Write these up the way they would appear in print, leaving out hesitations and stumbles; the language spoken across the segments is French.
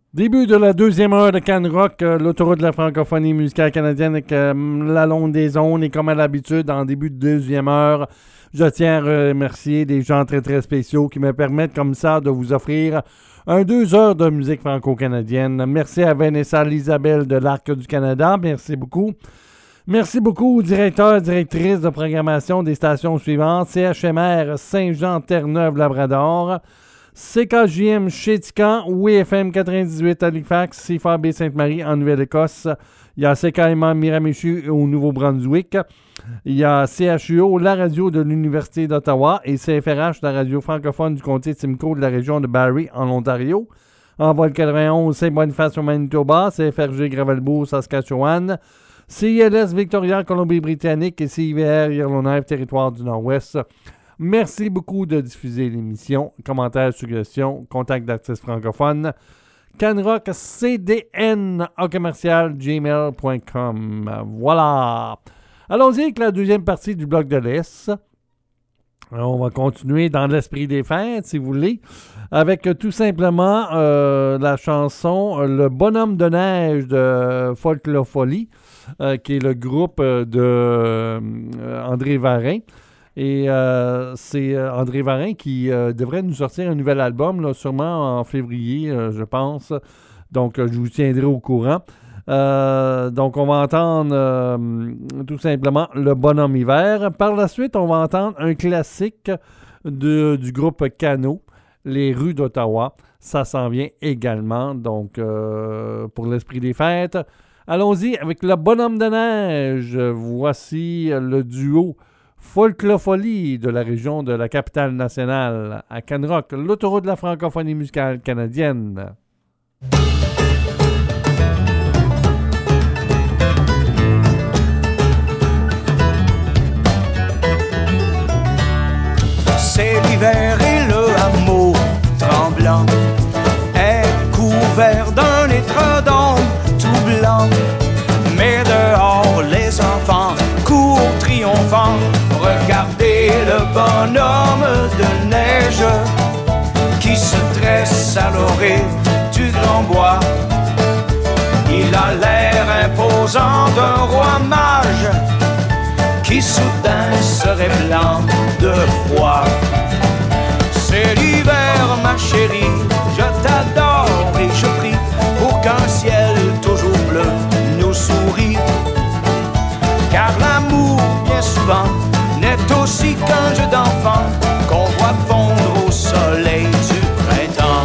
Début de la deuxième heure de Can Rock, l'autoroute de la francophonie musicale canadienne avec la longue des ondes. Et comme à l'habitude, en début de deuxième heure, je tiens à remercier des gens très très spéciaux qui me permettent comme ça de vous offrir 2 heures de musique franco-canadienne. Merci à Vanessa Lisabelle de l'Arc du Canada. Merci beaucoup. Merci beaucoup aux directeurs et directrices de programmation des stations suivantes. CHMR Saint-Jean-Terre-Neuve-Labrador. CKJM Chétican, WFM 98 Halifax, CFAB Sainte-Marie en Nouvelle-Écosse. Il y a CKMA Miramichi au Nouveau-Brunswick. Il y a CHUO, la radio de l'Université d'Ottawa, et CFRH, la radio francophone du comté de Simcoe de la région de Barrie en Ontario. Envol 91, Saint-Boniface au Manitoba, CFRG Gravelbourg, Saskatchewan. CILS Victoria, Colombie-Britannique et CIVR Yellowknife, territoire du Nord-Ouest. Merci beaucoup de diffuser l'émission. Commentaires, suggestions, contact d'artistes francophones. Canrock CDN en commercial gmail.com. Voilà. Allons-y avec la deuxième partie du bloc de l'Est. On va continuer dans l'esprit des fêtes, si vous voulez, avec tout simplement la chanson Le Bonhomme de neige de Folklopholie, qui est le groupe de André Varin. Et c'est André Varin qui devrait nous sortir un nouvel album, là, sûrement en février, je pense. Donc, je vous tiendrai au courant. Donc, on va entendre tout simplement Le Bonhomme Hiver. Par la suite, on va entendre un classique du groupe Cano, Les Rues d'Ottawa. Ça s'en vient également, donc, pour l'esprit des fêtes. Allons-y avec Le Bonhomme de neige. Voici le duo Folklopholie de la région de la capitale nationale à Can Rock, l'autoroute de la francophonie musicale canadienne. C'est l'hiver et le hameau tremblant est couvert d'un étredon tout blanc. Mais dehors les enfants courent triomphants. Regardez le bonhomme de neige qui se dresse à l'orée du grand bois. Il a l'air imposant d'un roi mage qui soudain serait blanc de froid. C'est l'hiver ma chérie, je t'adore et je prie pour qu'un ciel toujours bleu nous sourit. Car l'amour bien souvent n'est aussi qu'un jeu d'enfant qu'on voit fondre au soleil du printemps.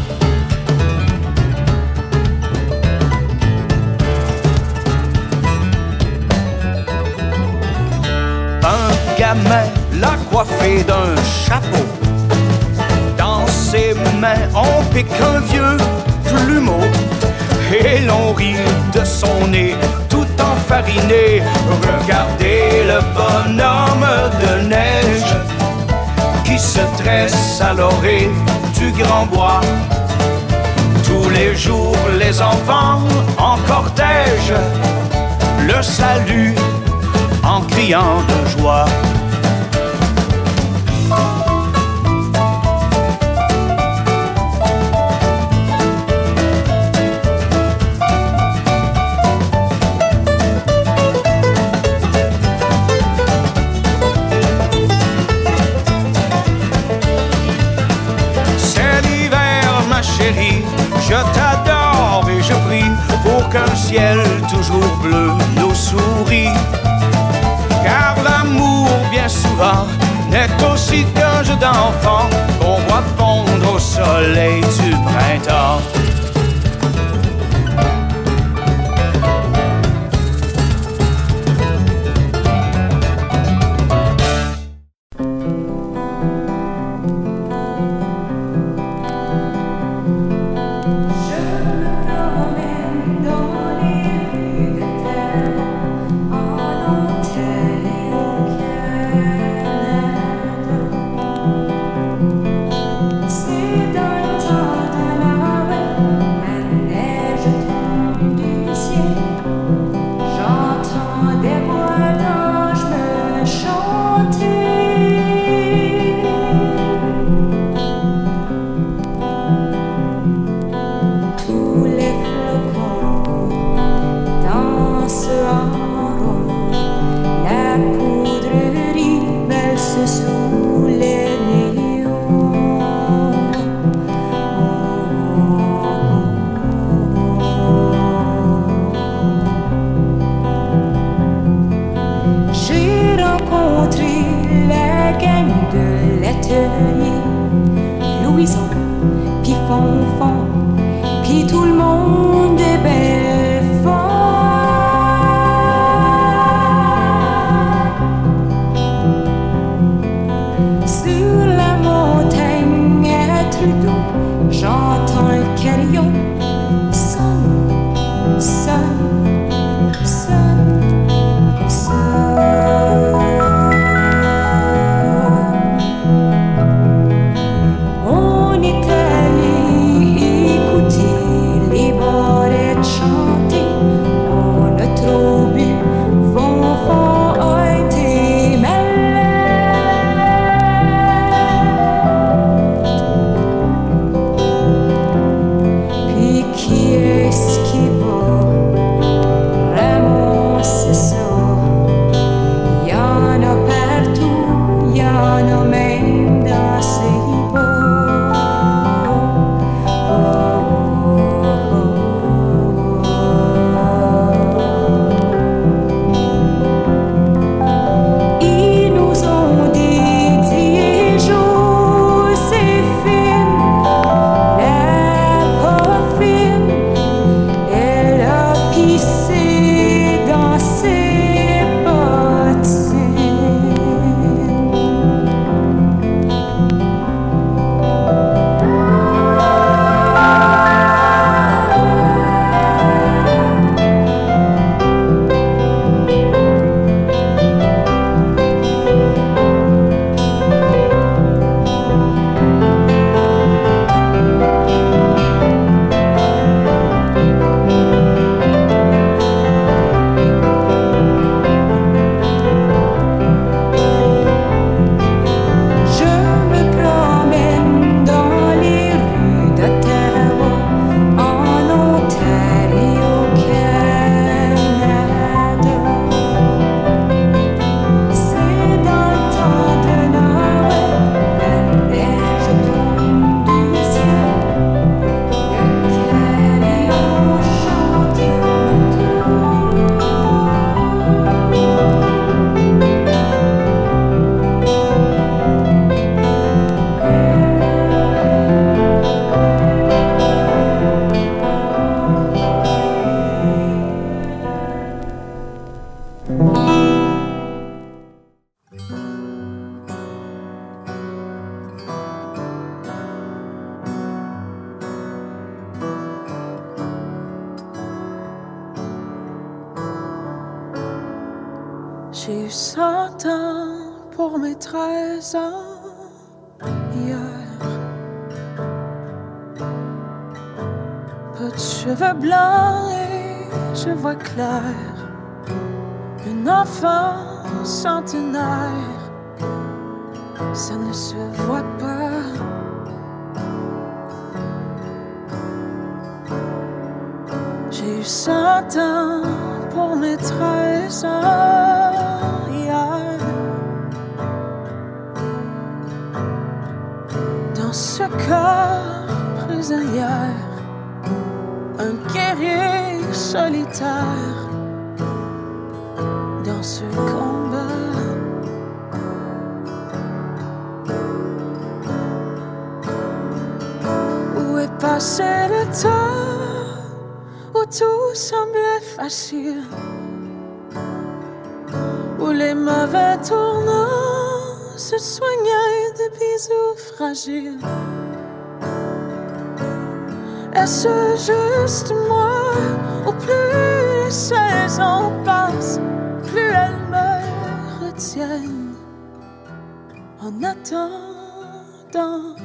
Un gamin l'a coiffé d'un chapeau. Dans ses mains on pique un vieux plumeau. Et l'on rit de son nez tout enfariné. Regardez le bonhomme de neige qui se dresse à l'orée du grand bois. Tous les jours les enfants en cortège le saluent en criant de joie. Je t'adore et je prie pour qu'un ciel toujours bleu nous sourit. Car l'amour bien souvent n'est aussi qu'un jeu d'enfant qu'on voit fondre au soleil du printemps. C'est dans le temps d'un J'ai eu 100 ans pour mes 13 ans hier. Peu de cheveux blancs et je vois clair. Un enfant centenaire, ça ne se voit pas. J'ai eu 100 ans pour mes 13 ans hier. Dans ce corps prisonnier, un guerrier solitaire. Dans ce combat, où est passé le temps où tout semblait facile, où les mauvais tournants se soignaient de bisous fragiles. Est-ce juste moi, ou plus les saisons passent, plus elles me retiennent en attendant?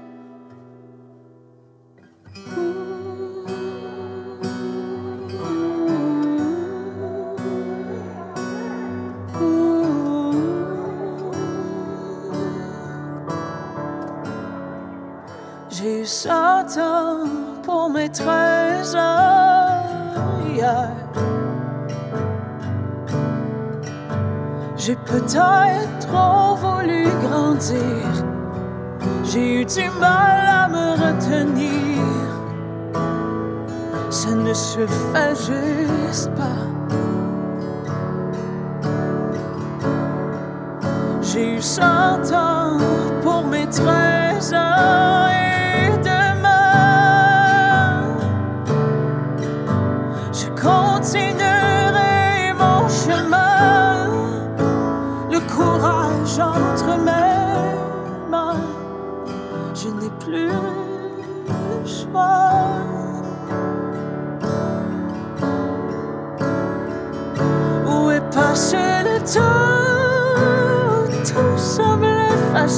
J'ai eu 100 ans pour mes 13 ans hier. J'ai peut-être trop voulu grandir, j'ai eu du mal à me retenir. Ça ne se fait juste pas. J'ai eu 100 ans pour mes 13 ans et demain je continuerai mon chemin, le courage entre mes mains. Je n'ai plus le choix.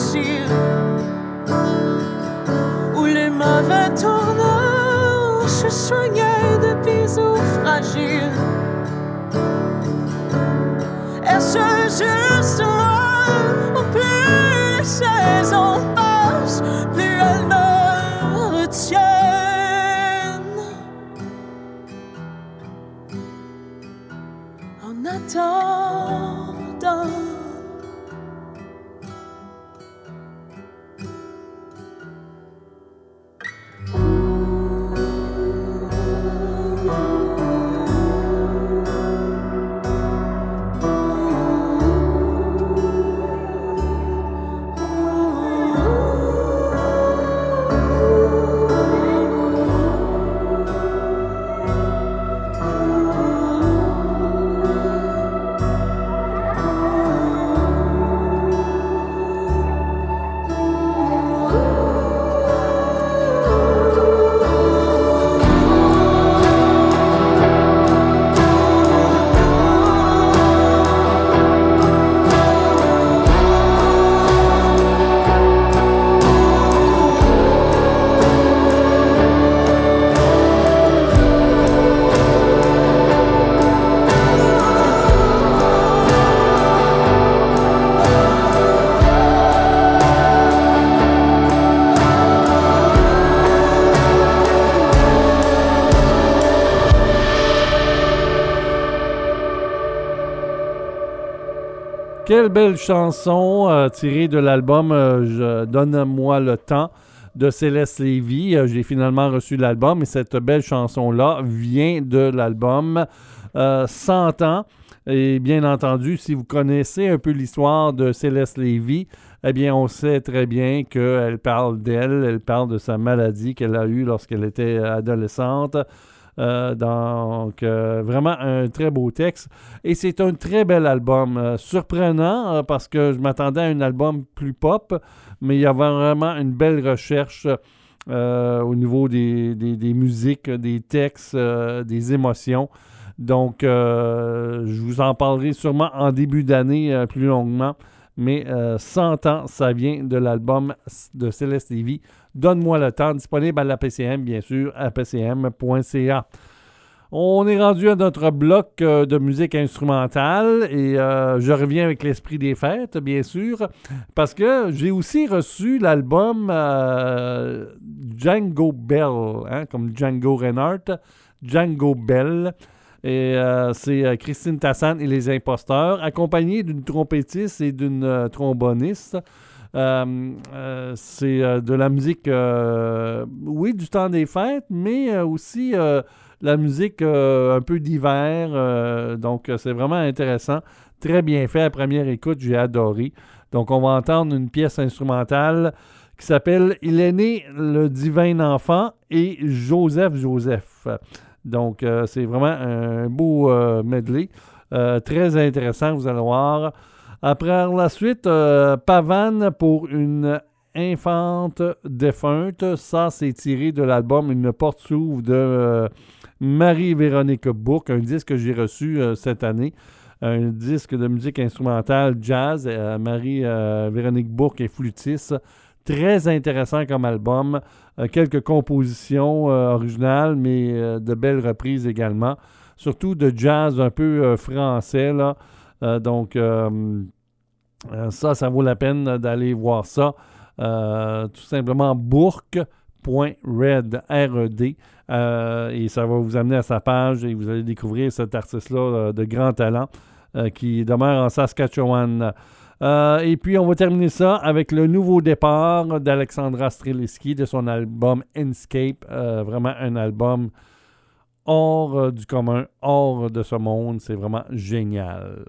fragiles, où les mauvais tourneurs se soignaient de bisous fragiles. Est-ce justement où plus les saisons passent, plus elles me retiennent? En attendant, Quelle belle chanson tirée de l'album Donne-moi le temps de Céleste Lévy. J'ai finalement reçu l'album et cette belle chanson-là vient de l'album 100 ans. Et bien entendu, si vous connaissez un peu l'histoire de Céleste Lévy, eh bien, on sait très bien qu'elle parle d'elle, elle parle de sa maladie qu'elle a eue lorsqu'elle était adolescente. Donc, vraiment un très beau texte. Et c'est un très bel album. Surprenant parce que je m'attendais à un album plus pop, mais il y avait vraiment une belle recherche au niveau des musiques, des textes, des émotions. Donc, je vous en parlerai sûrement en début d'année plus longuement. Mais 100 ans, ça vient de l'album de Céleste Lévy. Donne-moi le temps, disponible à la PCM, bien sûr, à pcm.ca. On est rendu à notre bloc de musique instrumentale et je reviens avec l'esprit des fêtes, bien sûr, parce que j'ai aussi reçu l'album Django Bell, comme Django Reinhardt, Django Bell. Et c'est Christine Tassan et les Imposteurs, accompagnés d'une trompettiste et d'une tromboniste. C'est de la musique, oui, du temps des fêtes, mais aussi la musique un peu d'hiver. Donc, c'est vraiment intéressant. Très bien fait. À première écoute, j'ai adoré. Donc, on va entendre une pièce instrumentale qui s'appelle « Il est né le divin enfant » et « Joseph, Joseph ». Donc, c'est vraiment un beau medley. Très intéressant, vous allez voir. Après la suite, Pavane pour une infante défunte. Ça, c'est tiré de l'album Une porte s'ouvre de Marie-Véronique Bourque, un disque que j'ai reçu cette année. Un disque de musique instrumentale jazz. Marie-Véronique Bourque est flûtiste. Très intéressant comme album. Quelques compositions originales, mais de belles reprises également. Surtout de jazz un peu français, là. Donc, ça vaut la peine d'aller voir ça. Tout simplement bourque.red, R-E-D. Et ça va vous amener à sa page et vous allez découvrir cet artiste-là de grand talent qui demeure en Saskatchewan. Et puis, on va terminer ça avec le nouveau départ d'Alexandra Streliski de son album Inscape. Vraiment un album hors du commun, hors de ce monde. C'est vraiment génial.